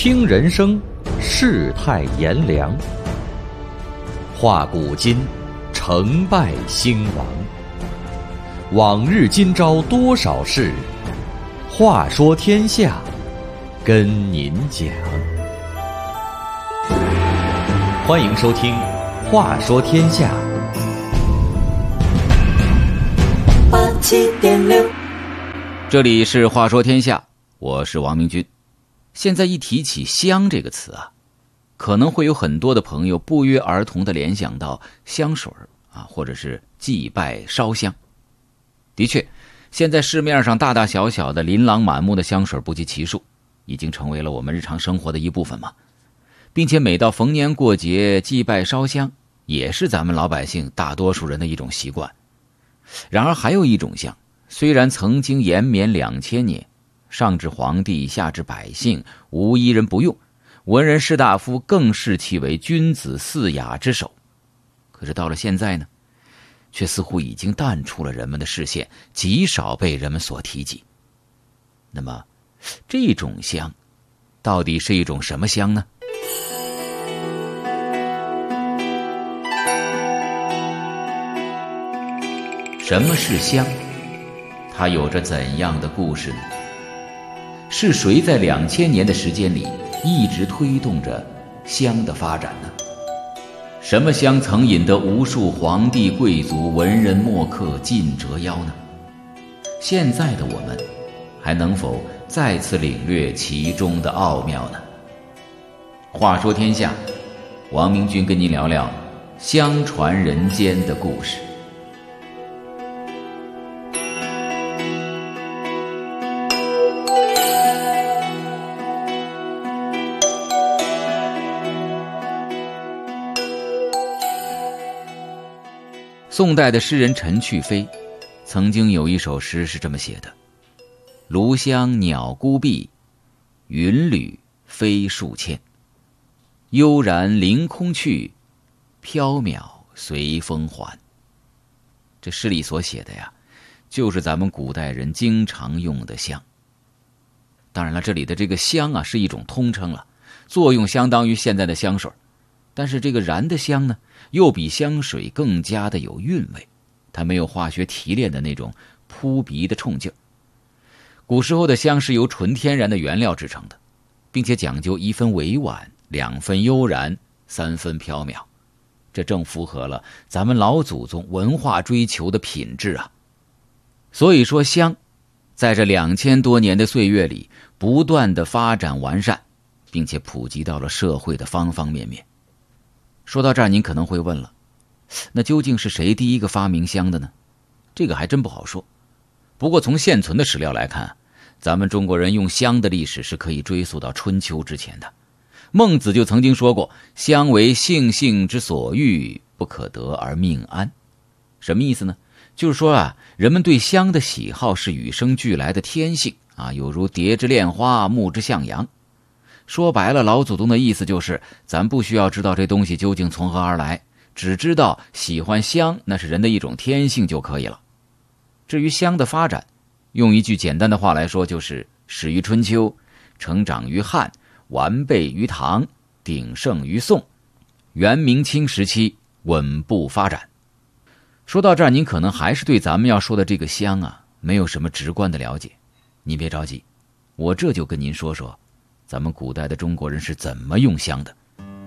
听人生，世态炎凉，话古今，成败兴亡。往日今朝多少事，话说天下，跟您讲。欢迎收听《话说天下》。 87.6， 这里是话说天下，我是王明君。现在一提起香这个词啊，可能会有很多的朋友不约而同地联想到香水啊，或者是祭拜烧香。的确，现在市面上大大小小的琳琅满目的香水不计其数，已经成为了我们日常生活的一部分嘛。并且每到逢年过节祭拜烧香，也是咱们老百姓大多数人的一种习惯。然而还有一种香，虽然曾经延绵2000年，上至皇帝下至百姓无一人不用，文人士大夫更视其为君子嗣雅之首，可是到了现在呢，却似乎已经淡出了人们的视线，极少被人们所提及。那么这种香到底是一种什么香呢？什么是香？它有着怎样的故事呢？是谁在2000年的时间里一直推动着香的发展呢？什么香曾引得无数皇帝贵族文人墨客尽折腰呢？现在的我们还能否再次领略其中的奥妙呢？话说天下，王明君跟您聊聊香传人间的故事。宋代的诗人陈去飞曾经有一首诗是这么写的：炉香鸟孤闭，云旅飞数千，悠然凌空去，缥缈随风还。这诗里所写的呀，就是咱们古代人经常用的香。当然了，这里的这个香啊是一种通称了，作用相当于现在的香水，但是这个燃的香呢，又比香水更加的有韵味，它没有化学提炼的那种扑鼻的冲劲儿。古时候的香是由纯天然的原料制成的，并且讲究1分委婉，2分悠然，3分缥缈，这正符合了咱们老祖宗文化追求的品质啊。所以说香在这2000多年的岁月里不断的发展完善，并且普及到了社会的方方面面。说到这儿，您可能会问了，那究竟是谁第一个发明香的呢？这个还真不好说。不过从现存的史料来看，咱们中国人用香的历史是可以追溯到春秋之前的。孟子就曾经说过，香为性之所欲，不可得而命安。什么意思呢？就是说啊，人们对香的喜好是与生俱来的天性啊，有如蝶之恋花，木之向阳。说白了，老祖宗的意思就是咱不需要知道这东西究竟从何而来，只知道喜欢香那是人的一种天性就可以了。至于香的发展，用一句简单的话来说，就是始于春秋，成长于汉，完备于唐，鼎盛于宋，元明清时期稳步发展。说到这儿，您可能还是对咱们要说的这个香啊没有什么直观的了解。您别着急，我这就跟您说说咱们古代的中国人是怎么用香的。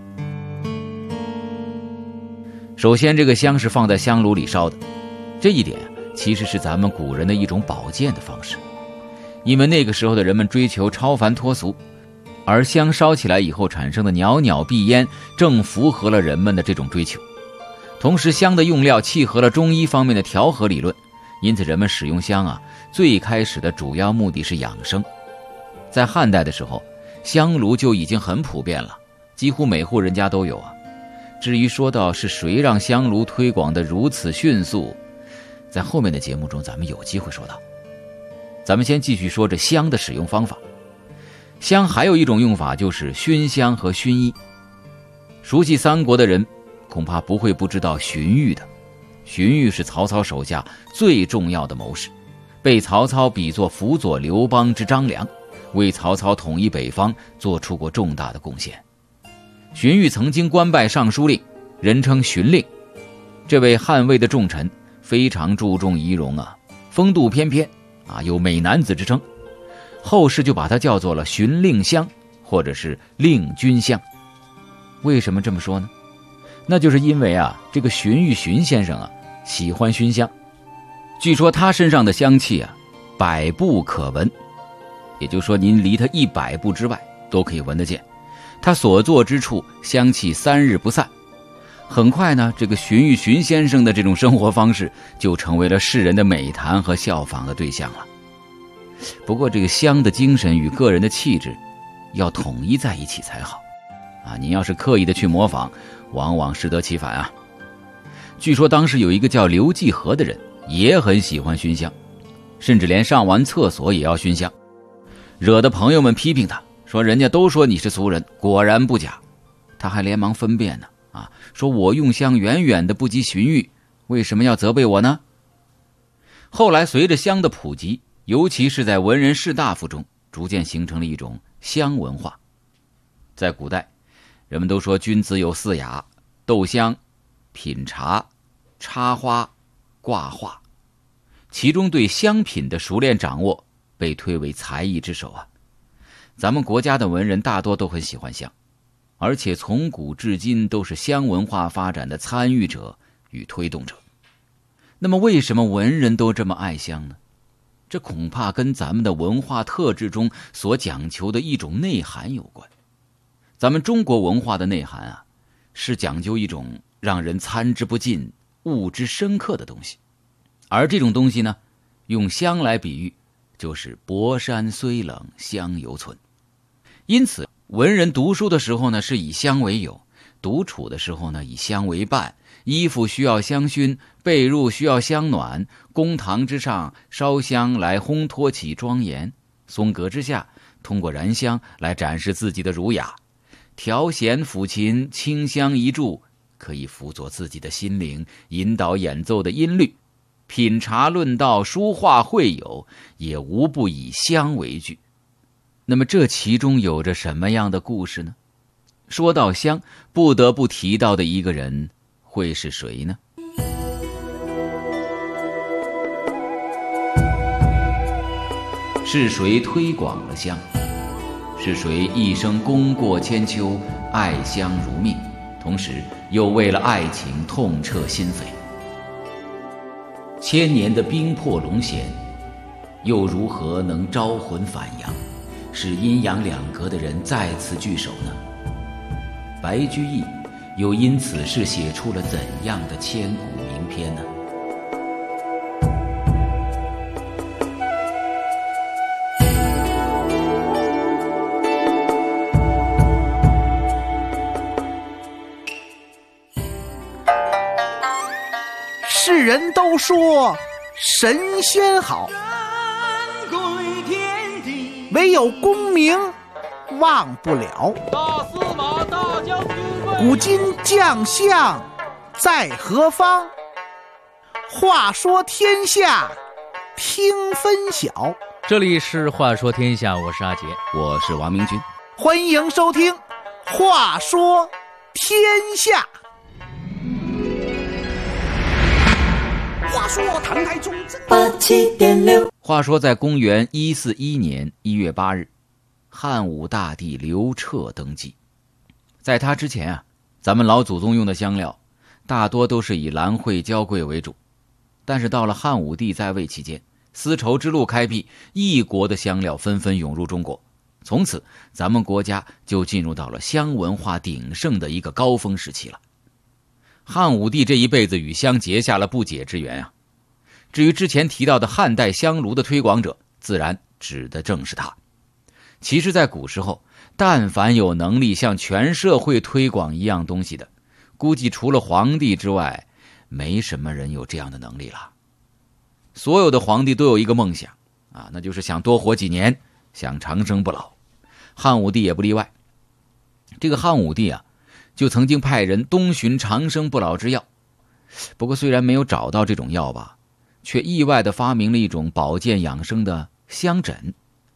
首先，这个香是放在香炉里烧的，这一点其实是咱们古人的一种保健的方式。因为那个时候的人们追求超凡脱俗，而香烧起来以后产生的袅袅碧烟正符合了人们的这种追求。同时，香的用料契合了中医方面的调和理论，因此人们使用香啊，最开始的主要目的是养生。在汉代的时候，香炉就已经很普遍了，几乎每户人家都有啊。至于说到是谁让香炉推广得如此迅速，在后面的节目中咱们有机会说到。咱们先继续说这香的使用方法。香还有一种用法，就是熏香和熏衣。熟悉三国的人恐怕不会不知道荀彧的。荀彧是曹操手下最重要的谋士，被曹操比作辅佐刘邦之张良， 为曹操统一北方做出过重大的贡献。荀彧曾经官拜尚书令，人称荀令。这位汉魏的重臣非常注重仪容啊，风度翩翩啊，有美男子之称，后世就把他叫做了荀令香，或者是令君香。为什么这么说呢？那就是因为这个荀彧荀先生喜欢熏香，据说他身上的香气100步可闻，也就是说您离他100步之外都可以闻得见。他所坐之处香气3日不散。很快呢，这个荀彧荀先生的这种生活方式就成为了世人的美谈和效仿的对象了。不过这个香的精神与个人的气质要统一在一起才好您要是刻意的去模仿，往往适得其反据说当时有一个叫刘继和的人也很喜欢熏香，甚至连上完厕所也要熏香，惹得朋友们批评他，说人家都说你是俗人，果然不假。他还连忙分辨呢说我用香远远的不及荀彧，为什么要责备我呢？后来随着香的普及，尤其是在文人士大夫中，逐渐形成了一种香文化。在古代，人们都说君子有4雅：斗香、品茶、插花、挂画。其中对香品的熟练掌握被推为才艺之首咱们国家的文人大多都很喜欢香，而且从古至今都是香文化发展的参与者与推动者。那么为什么文人都这么爱香呢？这恐怕跟咱们的文化特质中所讲求的一种内涵有关。咱们中国文化的内涵是讲究一种让人参之不尽、悟之深刻的东西。而这种东西呢，用香来比喻，就是薄山虽冷，香犹存。因此文人读书的时候呢，是以香为友；独处的时候呢，以香为伴。衣服需要香薰，被褥需要香暖，公堂之上烧香来烘托起庄严，松阁之下通过燃香来展示自己的儒雅。调弦抚琴，清香一炷，可以辅佐自己的心灵，引导演奏的音律。品茶论道，书画会友，也无不以香为具。那么这其中有着什么样的故事呢？说到香，不得不提到的一个人会是谁呢？是谁推广了香？是谁一生功过千秋，爱香如命，同时又为了爱情痛彻心扉？千年的冰魄龙涎，又如何能招魂返阳，使阴阳两隔的人再次聚首呢？白居易又因此事写出了怎样的千古名篇呢？ 世人都说神仙好，唯有功名忘不了。 大司马大将军问： 古今将相在何方？话说天下听分晓。 这里是话说天下，我是阿杰， 我是王明君， 欢迎收听话说天下。话说唐太宗87.6。 话说在公元141年1月8日，汉武大帝刘彻登基。在他之前咱们老祖宗用的香料大多都是以兰蕙、娇桂为主，但是到了汉武帝在位期间，丝绸之路开辟，异国的香料纷纷涌入中国，从此咱们国家就进入到了香文化鼎盛的一个高峰时期了。汉武帝这一辈子与香结下了不解之缘至于之前提到的汉代香炉的推广者，自然指的正是他。其实在古时候，但凡有能力向全社会推广一样东西的，估计除了皇帝之外，没什么人有这样的能力了。所有的皇帝都有一个梦想那就是想多活几年，想长生不老。汉武帝也不例外。这个汉武帝就曾经派人东寻长生不老之药，不过虽然没有找到这种药吧，却意外地发明了一种保健养生的香枕。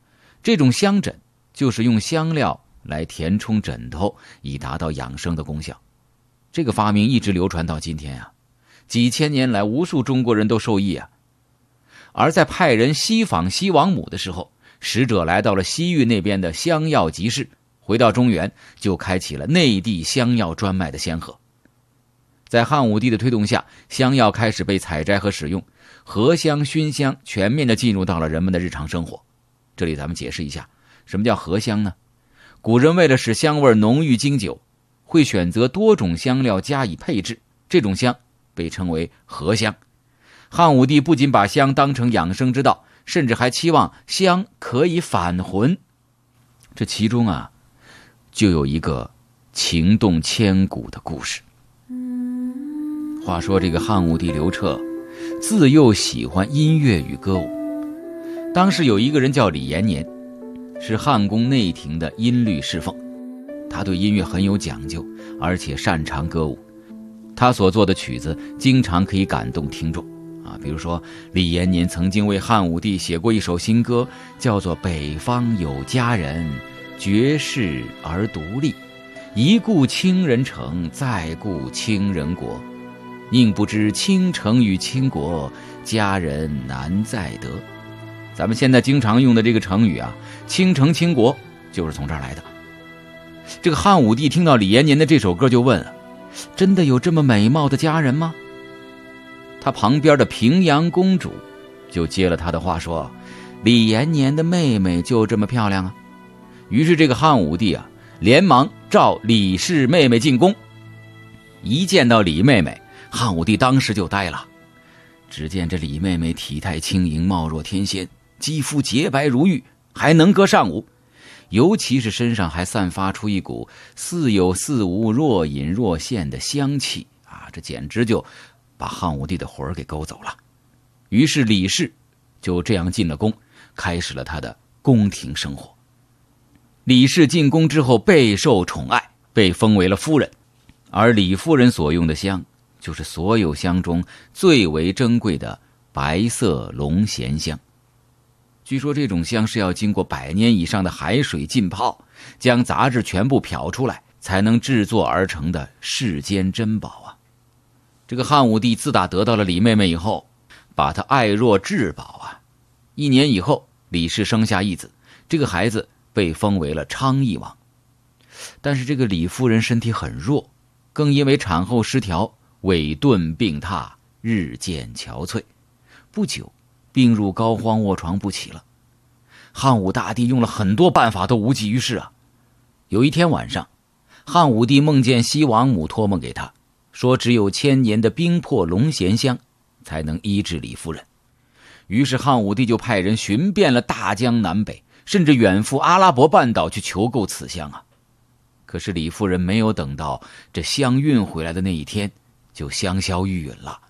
这种香枕就是用香料来填充枕头，以达到养生的功效。这个发明一直流传到今天啊，几千年来无数中国人都受益啊。而在派人西访西王母的时候，使者来到了西域那边的香药集市，回到中原就开启了内地香药专卖的先河。在汉武帝的推动下，香药开始被采摘和使用，合香、熏香全面地进入到了人们的日常生活。这里咱们解释一下，什么叫合香呢？古人为了使香味浓郁经久，会选择多种香料加以配制，这种香被称为合香。汉武帝不仅把香当成养生之道，甚至还期望香可以返魂。这其中啊，就有一个情动千古的故事。话说这个汉武帝刘彻自幼喜欢音乐与歌舞，当时有一个人叫李延年，是汉宫内廷的音律侍奉，他对音乐很有讲究，而且擅长歌舞。他所做的曲子经常可以感动听众啊，比如说李延年曾经为汉武帝写过一首新歌，叫做北方有佳人，绝世而独立，一顾倾人城，再顾倾人国，宁不知倾城与倾国，佳人难再得。咱们现在经常用的这个成语啊，倾城倾国就是从这儿来的。这个汉武帝听到李延年的这首歌就问了，真的有这么美貌的佳人吗？他旁边的平阳公主就接了他的话说，李延年的妹妹就这么漂亮啊。于是这个汉武帝啊，连忙召李氏妹妹进宫。一见到李妹妹，汉武帝当时就呆了。只见这李妹妹体态轻盈，貌若天仙，肌肤洁白如玉，还能歌善舞，尤其是身上还散发出一股似有似无、若隐若现的香气啊！这简直就把汉武帝的魂儿给勾走了。于是李氏就这样进了宫，开始了他的宫廷生活。李氏进宫之后备受宠爱，被封为了夫人，而李夫人所用的香就是所有香中最为珍贵的白色龙涎香。据说这种香是要经过100年以上的海水浸泡，将杂质全部漂出来，才能制作而成的世间珍宝啊！这个汉武帝自打得到了李妹妹以后，把她爱若至宝啊。1年以后，李氏生下一子，这个孩子被封为了昌邑王。但是这个李夫人身体很弱，更因为产后失调，萎顿病榻，日渐憔悴，不久病入膏肓，卧床不起了。汉武大帝用了很多办法都无济于事啊。有一天晚上，汉武帝梦见西王母托梦给他，说只有1000年的冰魄龙涎香才能医治李夫人。于是汉武帝就派人寻遍了大江南北，甚至远赴阿拉伯半岛去求购此香啊。可是李夫人没有等到这香运回来的那一天，就香消玉殒了。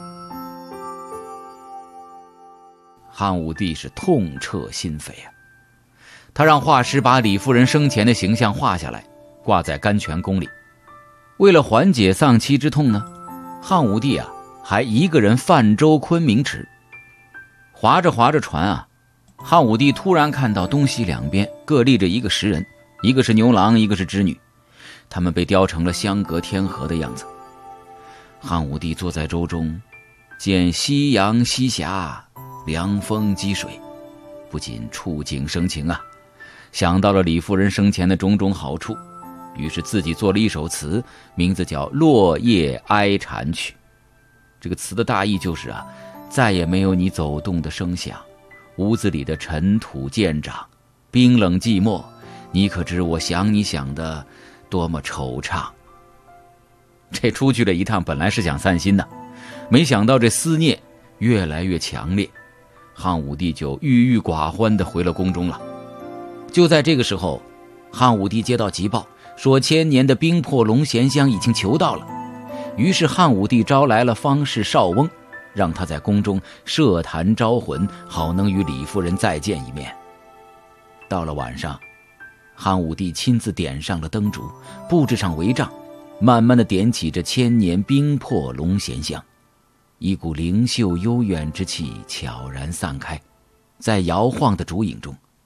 汉武帝是痛彻心扉啊，他让画师把李夫人生前的形象画下来，挂在甘泉宫里。为了缓解丧妻之痛呢，汉武帝啊还一个人泛舟昆明池。划着划着船啊，汉武帝突然看到东西两边各立着一个石人，一个是牛郎，一个是织女，他们被雕成了相隔天河的样子。汉武帝坐在舟中，见夕阳西霞，凉风击水，不禁触景生情啊，想到了李夫人生前的种种好处，于是自己做了一首词，名字叫《落叶哀蝉曲》。这个词的大意就是啊，再也没有你走动的声响，屋子里的尘土渐长，冰冷寂寞，你可知我想你想的多么惆怅。这出去了一趟，本来是想散心的，没想到这思念越来越强烈，汉武帝就郁郁寡欢地回了宫中了。就在这个时候，汉武帝接到急报，说1000年的冰魄龙涎香已经求到了。于是汉武帝招来了方士邵翁，让他在宫中设坛招魂，好能与李夫人再见一面。到了晚上，汉武帝亲自点上了灯烛，布置上帷帐，慢慢地点起这1000年冰魄龙涎香。一股灵秀悠远之气悄然散开，在摇晃的烛影中，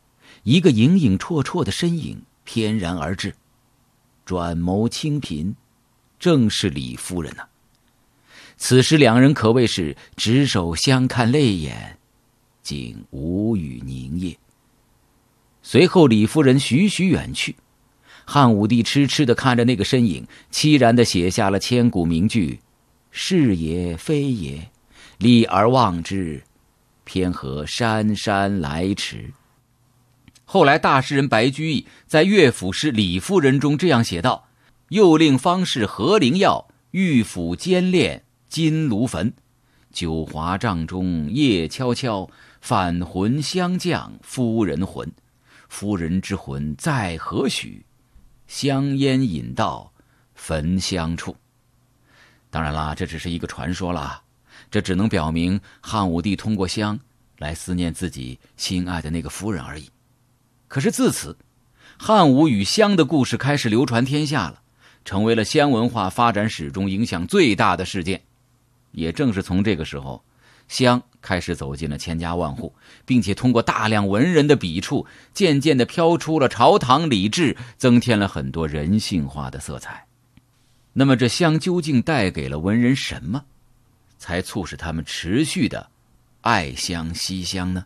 一个影影绰绰的身影翩然而至，转眸清颦，正是李夫人呐。此时两人可谓是执手相看泪眼，竟无语凝噎。随后李夫人徐徐远去，汉武帝痴痴地看着那个身影，凄然地写下了千古名句：是也非也，立而忘之，偏何姗姗来迟。后来大诗人白居易在乐府诗《李夫人》中这样写道：又令方士何灵药，玉府兼炼金炉焚。九华帐中夜悄悄，返魂相降夫人魂。夫人之魂在何许？香烟引到焚香处。当然啦，这只是一个传说啦，这只能表明汉武帝通过香来思念自己心爱的那个夫人而已。可是自此，汉武与香的故事开始流传天下了，成为了香文化发展史中影响最大的事件。也正是从这个时候，香开始走进了千家万户，并且通过大量文人的笔触，渐渐地飘出了朝堂礼制，增添了很多人性化的色彩。那么这香究竟带给了文人什么，才促使他们持续的爱香惜香呢？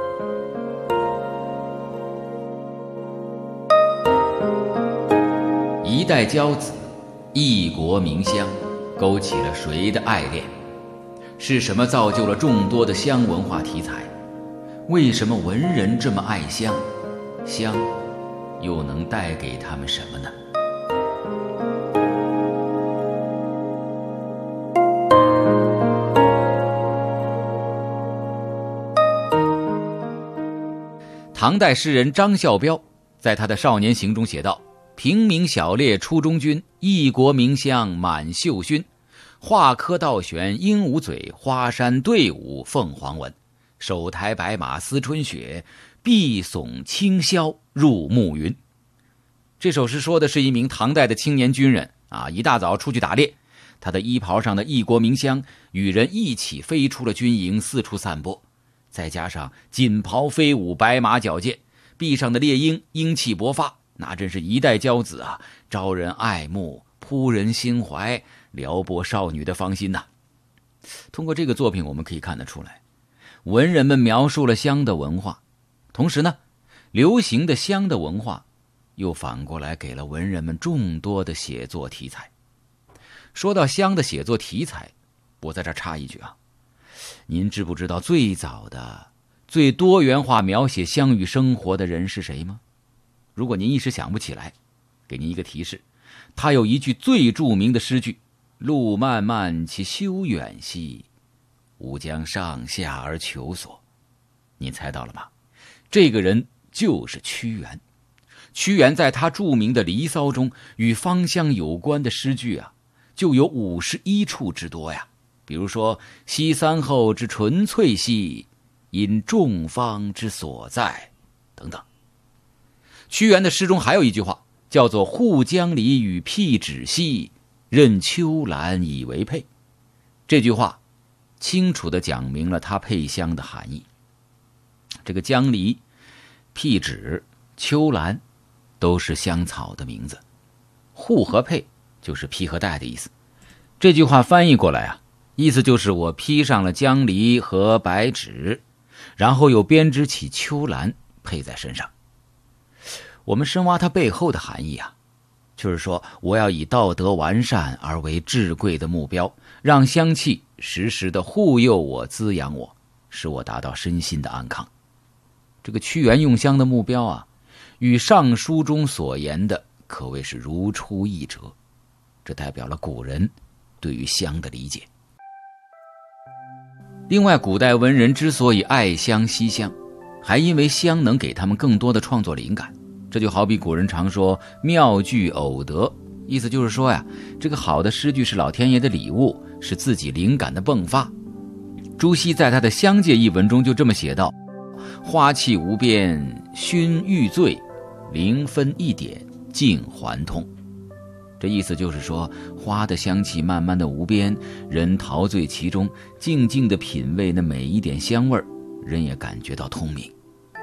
一代骄子，一国名香，勾起了谁的爱恋？是什么造就了众多的香文化题材？为什么文人这么爱香？香又能带给他们什么呢？唐代诗人张孝标在他的《少年行》中写道：平明小烈出中军，一国名香满袖勋。画科倒悬鹦鹉嘴，花山对舞凤凰纹。手抬白马思春雪，碧耸清霄入暮云。这首诗说的是一名唐代的青年军人一大早出去打猎，他的衣袍上的一国名香与人一起飞出了军营，四处散播。再加上锦袍飞舞，白马矫健，壁上的猎鹰英气勃发，那真是一代骄子啊，招人爱慕，扑人心怀，撩拨少女的芳心呐。通过这个作品我们可以看得出来，文人们描述了香的文化，同时呢，流行的香的文化又反过来给了文人们众多的写作题材。说到香的写作题材，我在这插一句您知不知道最早的最多元化描写香与生活的人是谁吗？如果您一时想不起来，给您一个提示，他有一句最著名的诗句：路漫漫其修远兮，吾将上下而求索。你猜到了吗？这个人就是屈原。屈原在他著名的《离骚》中，与芳香有关的诗句就有51处之多呀。比如说西三后之纯粹兮，因众芳之所在等等。屈原的诗中还有一句话叫做护江离与辟芷兮，任秋兰以为佩。这句话清楚地讲明了它配香的含义。这个江离、辟芷、秋兰都是香草的名字，护和佩就是披和戴的意思。这句话翻译过来意思就是我披上了江离和白芷，然后又编织起秋兰配在身上。我们深挖它背后的含义就是说我要以道德完善而为至贵的目标，让香气时时的护佑我，滋养我，使我达到身心的安康。这个屈原用香的目标与上书中所言的可谓是如出一辙，这代表了古人对于香的理解。另外，古代文人之所以爱香惜香，还因为香能给他们更多的创作灵感。这就好比古人常说妙句偶得，意思就是说这个好的诗句是老天爷的礼物，是自己灵感的迸发。朱熹在他的《香戒》一文中就这么写道：花气无边熏欲醉，灵分一点尽还通。这意思就是说，花的香气慢慢的无边，人陶醉其中，静静的品味那每一点香味，人也感觉到通明。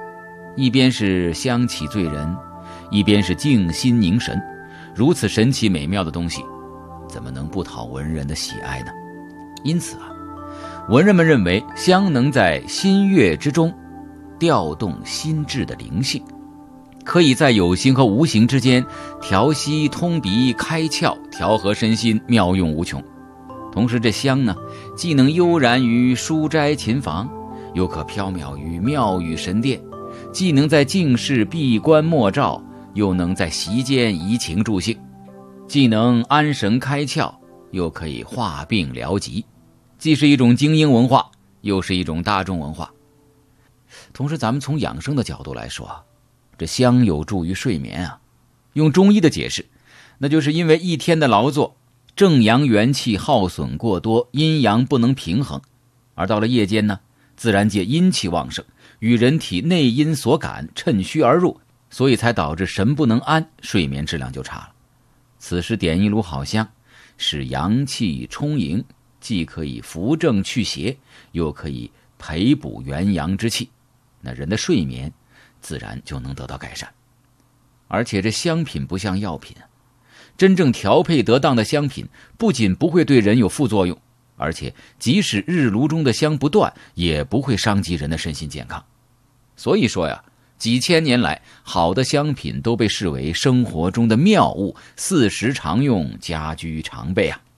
一边是香气醉人，一边是静心凝神，如此神奇美妙的东西，怎么能不讨文人的喜爱呢？因此文人们认为香能在心悦之中调动心智的灵性，可以在有形和无形之间调息通鼻开窍，调和身心，妙用无穷。同时这香呢，既能悠然于书斋琴房，又可飘渺于庙宇神殿，既能在静室闭关默照，又能在席间怡情助兴，既能安神开窍，又可以化病疗疾，既是一种精英文化，又是一种大众文化。同时咱们从养生的角度来说，这香有助于睡眠啊。用中医的解释，那就是因为一天的劳作，正阳元气耗损过多，阴阳不能平衡，而到了夜间呢，自然界阴气旺盛，与人体内阴所感，趁虚而入，所以才导致神不能安，睡眠质量就差了。此时点一炉好香，使阳气充盈，既可以扶正祛邪，又可以培补元阳之气，那人的睡眠自然就能得到改善。而且这香品不像药品，真正调配得当的香品不仅不会对人有副作用，而且即使日炉中的香不断，也不会伤及人的身心健康。所以说呀，几千年来，好的香品都被视为生活中的妙物，四时常用，家居常备啊。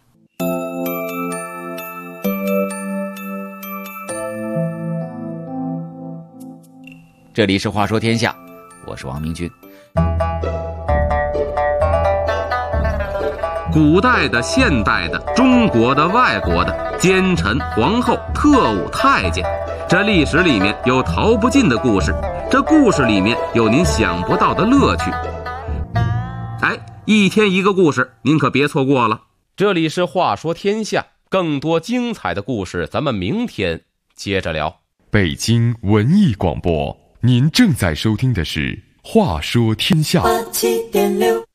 这里是话说天下，我是王明君。 古代的、现代的、中国的、外国的，奸臣、皇后、特务、太监，这历史里面有逃不尽的故事，这故事里面有您想不到的乐趣。一天一个故事，您可别错过了。 这里是话说天下，更多精彩的故事咱们明天接着聊。 北京文艺广播，您正在收听的是话说天下。87.6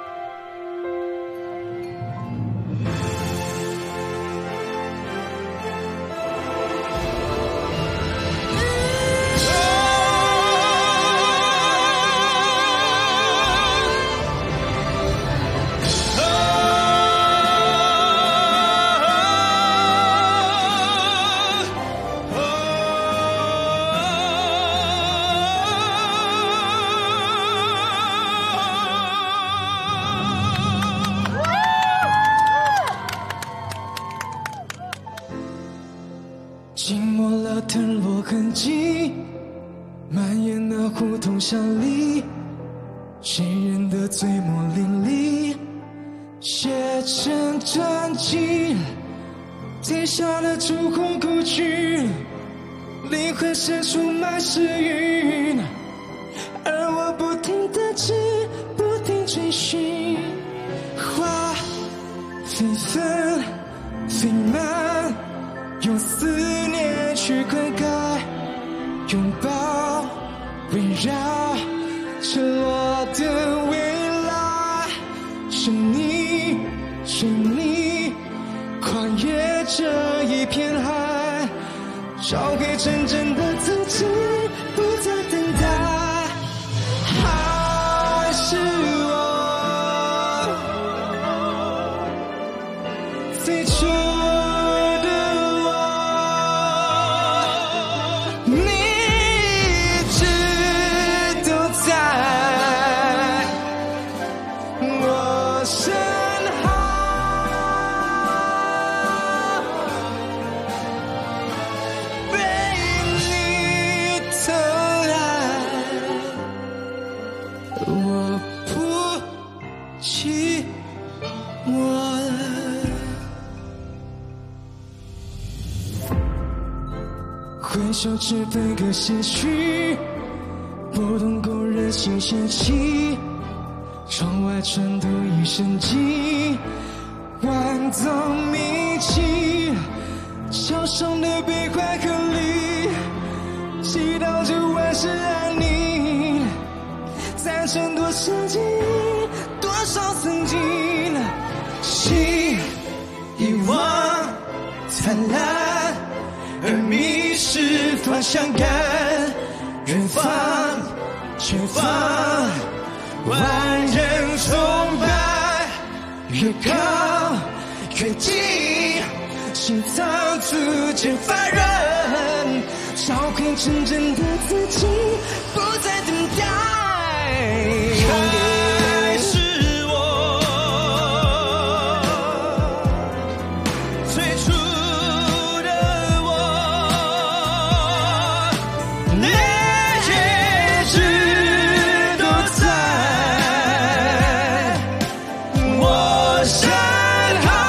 浸没了藤萝痕迹，蔓延那胡同巷里，谁人的嘴墨淋漓，写成传奇。天下的烛火故去，灵魂深处满是云，而我不停地追，不停追寻。花飞纷飞满，用思念去灌溉，拥抱围绕赤裸的未来。是你，是你，跨越这一片海，找回真正的自己，不再等待。还是我最初回首只分割些许，拨动勾人心弦起，窗外传读一声寂，万藏铭记，桥上的悲欢和离，祈祷着万事安宁，赞成多少记忆，多少曾经，心遗忘灿烂，而迷失方向感，远方却放万人崇拜，越靠越近，心脏逐渐发热，找回真正的自己，不再等待。还是我最初的我，那一直都在我身后。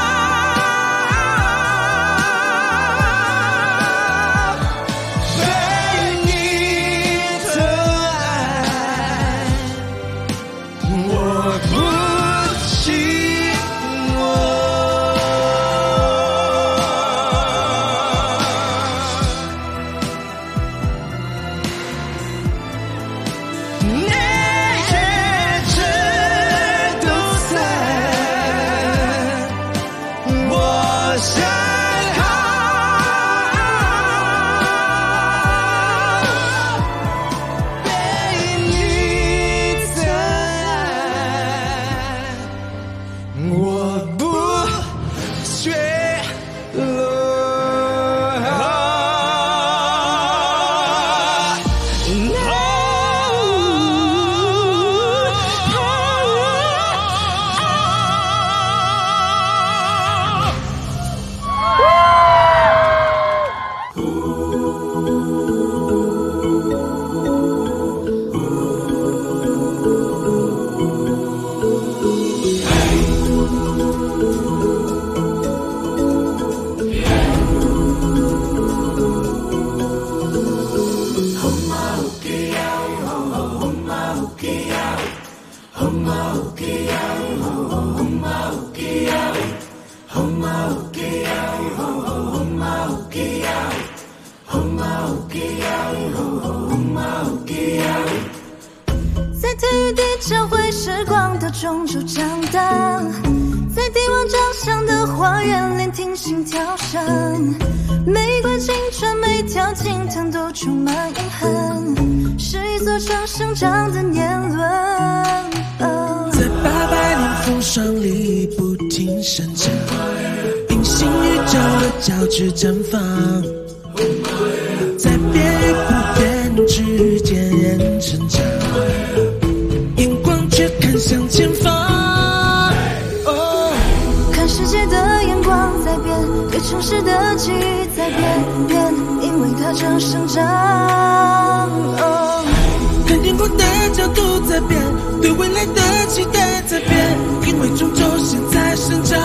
在体育地教会时光的中就长大，在帝王长相的花园聆听心跳声，玫瑰青春每条经藤都充满印痕，是一座城生长的年轮。 在800年风霜里不停生长，隐形宇宙的交织绽放，在变与不变之间人成长，眼光却看向前方。 看世界的眼光在变，对城市的记忆在变，因为它正生长。 看天空的角度在变，对未来的期待在变，因为终究现在生长。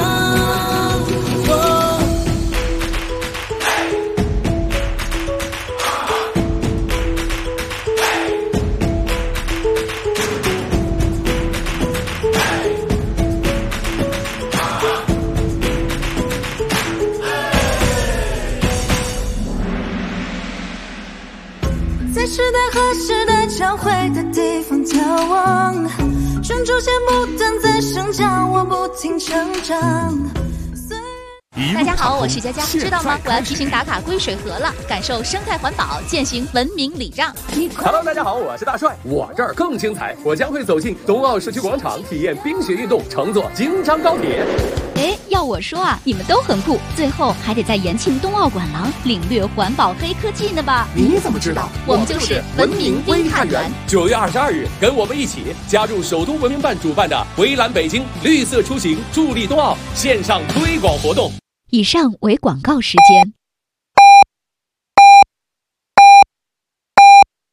在时代和时代交汇的地方眺望，专注些不断在生长，我不停成长。 大家好，我是佳佳，知道吗？我要提醒打卡归水河了，感受生态环保，践行文明礼让。 Hello， 大家好，我是大帅，我这儿更精彩，我将会走进冬奥社区广场，体验冰雪运动，乘坐京张高铁。 哎，要我说啊，你们都很酷，最后还得在延庆冬奥馆廊领略环保黑科技呢吧？ 你怎么知道？ 我们就是文明微探员。 9月22日，跟我们一起加入首都文明办主办的围栏北京绿色出行助力冬奥线上推广活动。 以上为广告时间。